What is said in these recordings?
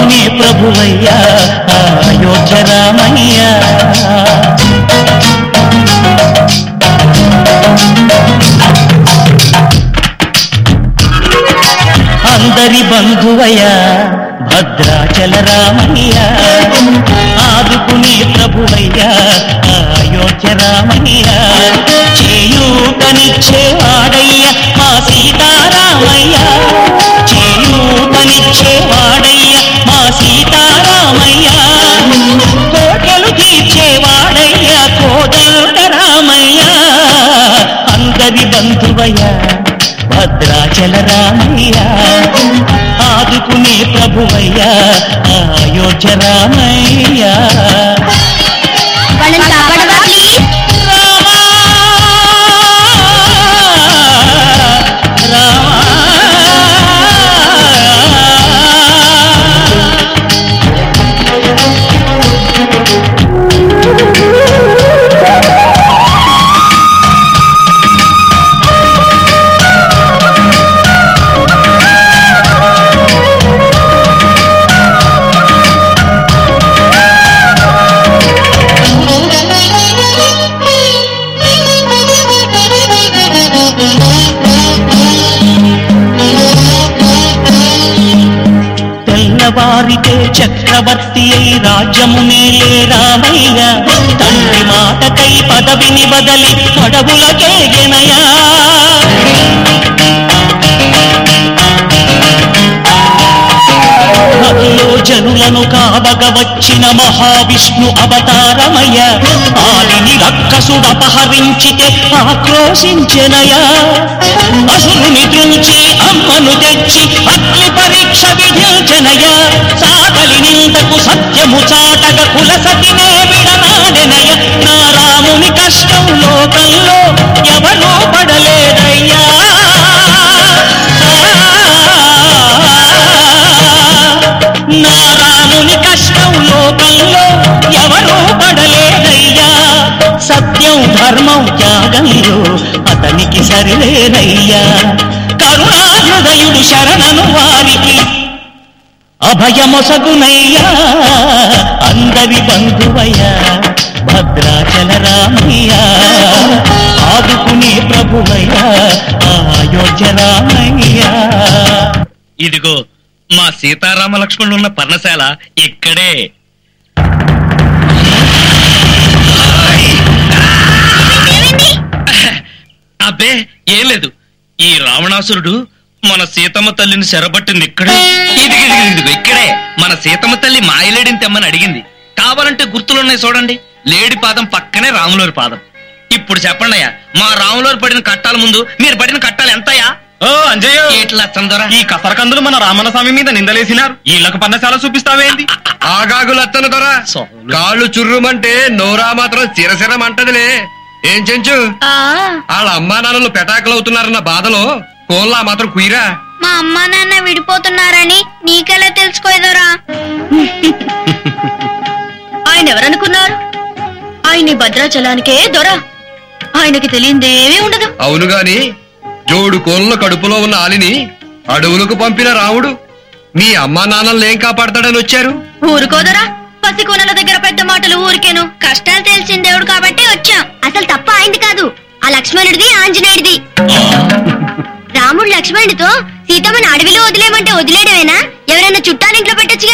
ఆదుకునే ప్రభువయ్యా అయోధ్య రామయ్య. అందరి బంధువయ్యా భద్రాచల రామయ్య, ఆదుకునే ప్రభువయ్యా అయోధ్య రామయ్య. చేయూతనిచ్చేవాడయ్య మా సీతారామయ్య, చేయూతనిచ్చేవాడయ్య మా సీతారామయ్య. కోటలు తీర్చేవాడయ్య కోదండ రామయ్య. అందరి బంధువయ్య భద్రాచల రామయ్య, ఆదుకునే ప్రభువయ్య అయోధ్య రామయ్య. వారికే చక్రవర్తి అయి రాజ్యమునేలే రామయ్య, తండ్రి మాటకై పదవిని బదలి అడవులకే గెనయా. నదిలో జనులను కావగ వచ్చిన మహావిష్ణు అవతారమయ్య, ఆలిని రక్కసుడపహరించితే ఆక్రోశించెనయా. అసురుని త్రుంచి అమ్మను తెచ్చి అగ్ని పరీక్ష విధించెనయా. సాగలి నిందకు సత్యము చాటగ కుల సతినే విడనాడెనయ. నా రాముని కష్టం లోకంలో ఎవరూ పడలేదయ్యా. నా రాముని కష్టం లోకంలో ఎవరూ పడలేదయ్యా. సత్యం ధర్మం త్యాగంలో అతనికి సరిలేదయ్యా. కరుణాహృదయుడు శరణను వారికి అభయమొసగునయ్యా. అందరి బంధువయ్యా భద్రాచల రామయ్య, ఆదుకునే ప్రభువయ్యా అయోధ్య రామయ్య. ఇదిగో మా సీతారామ లక్ష్మణులు ఉన్న పర్ణశాల ఇక్కడే. అబ్బే ఏం లేదు, ఈ రావణాసురుడు మన సీతమ్మ తల్లిని చెరబట్టింది ఇక్కడే. ఇదిగిదిగిదిగో ఇక్కడే మన సీతమ్మ తల్లి మాయలేడిని తెమ్మని అడిగింది. కావాలంటే గుర్తులున్నాయి చూడండి. లేడి పాదం పక్కనే రాములోరి పాదం. ఇప్పుడు చెప్పండి అయ్యా, మా రాములోరి పడిన కట్టాల ముందు మీరు పడిన కట్టాలు ఎంతయ్యా? ఓ అంజయ్య, ఇట్లా చందరా ఈ కసరకందులు మన రామన్న స్వామి మీద నిందలేసినారు. ఈళ్ళకు పన్నశాల చూపిస్తావేంది? ఆగాగులత్తను దొరా, కాళ్ళు చుర్రుమంటే నోరా మాత్రం చిరసిరమంటదిలే. ఏం చెంచు, వాళ్ళ అమ్మా నాన్నలు పెటాకులవుతున్నారన్న బాధలో కోల్లా మాత్రం కుయిరా. మా అమ్మా నాన్న విడిపోతున్నారని నీకెలా తెలుసుకోదరా? ఆయన ఎవరనుకున్నారు? ఆయన భద్రాచలానికే దొర. ఆయనకి తెలియందేమీ ఉండదు. అవును గాని జోడు కోళ్ళ కడుపులో ఉన్న ఆలిని అడవులకు పంపిన రాముడు మీ అమ్మా నాన్నల్ని ఏం కాపాడతాడని వచ్చారు? ఊరుకోదరా, పసికోనల దగ్గర పెద్ద మాటలు ఊరికేను. కష్టాలు తెలిసిన దేవుడు కాబట్టి వచ్చాం. అసలు తప్ప అయింది కాదు, ఆ లక్ష్మణుడిది ఆంజనేయుడిది. రాముడు లక్ష్మణుడితో సీతమ్మని అడవిలో వదిలేమంటే వదిలేయడమేనా? ఎవరైనా చుట్టాలింట్లో పెట్టొచ్చుగా.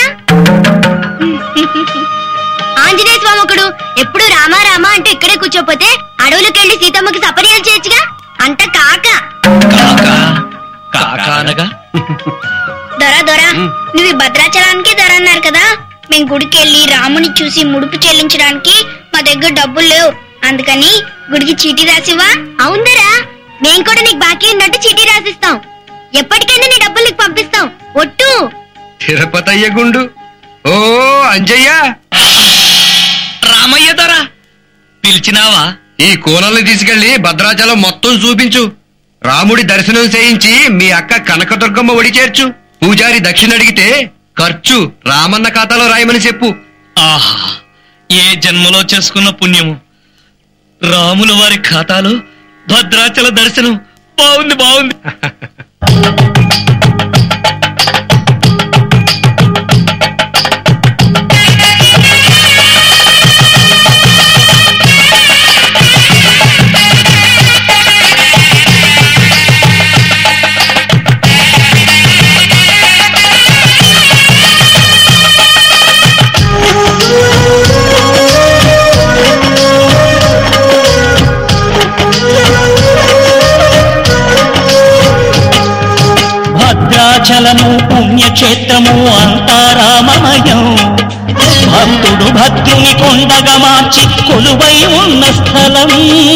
ఆంజనేయ స్వామి ఒకడు ఎప్పుడు రామా రామా అంటే ఇక్కడే కూర్చోపోతే అడవులకెళ్లి సీతమ్మకి సపర్యాలు చేయొచ్చుగా. అంట కాక దొరా దొరా, నువ్వు భద్రాచలానికి దొర అన్నారు కదా. మేము గుడికి వెళ్ళి రాముని చూసి ముడుపు చెల్లించడానికి మా దగ్గర డబ్బులు లేవు. అందుకని గుడికి చీటీ రాసివా? అవుందరా, మేం కూడా నీకు బాకీ ఉన్నట్టు చీటీ రాసిస్తాం. ఎప్పటికైనా నీ డబ్బులు నీకు పంపిస్తాం. ఒట్టు. తిరుపతయ్య గుండు. ఓ అంజయ్య, రామయ్య దొరా పిలిచినావా? ఈ కోనల్ని తీసుకెళ్లి భద్రాచలం మొత్తం చూపించు. రాముడి దర్శనం చేయించి మీ అక్క కనకదుర్గమ్మ ఒడి చేర్చు. పూజారి దక్షిణ అడిగితే ఖర్చు రామన్న ఖాతాలో రాయమని చెప్పు. ఆహా, ఏ జన్మలో చేసుకున్న పుణ్యము! రాముల వారి ఖాతాలో భద్రాచల దర్శనం. బాగుంది బాగుంది. భద్రాచలము పుణ్యక్షేత్రము అంతా రామమయం. భక్తుడు భద్రుని కొండగా మార్చి కొలువై ఉన్న స్థలం.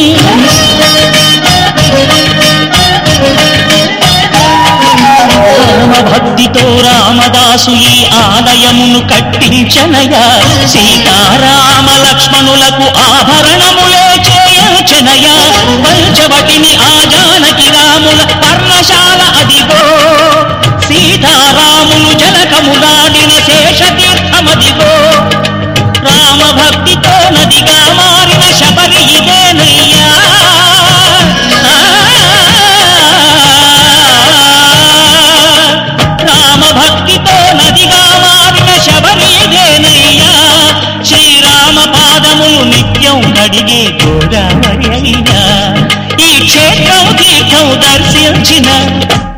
భక్తితో రామదాసు ఈ ఆలయమును కట్టించనయా. సీతారామ లక్ష్మణులకు ఆభరణములే చేయించనయా. పంచవటిని ఆ జానకి రాముల పర్ణశాల అదిగో. సీతారాములు జనకములాడిన శేషతీర్థమదిగో. రామ భక్తితో నదిగా మారిన శబరి ఇదేనయ్యా. రామ భక్తితో నదిగా మారిన శబరి ఇదేనయ్యా. శ్రీరామ పాదములు నిత్యం కడిగే గోదావరి అయ్యా. ఈ క్షేత్రం తీర్థం దర్శించిన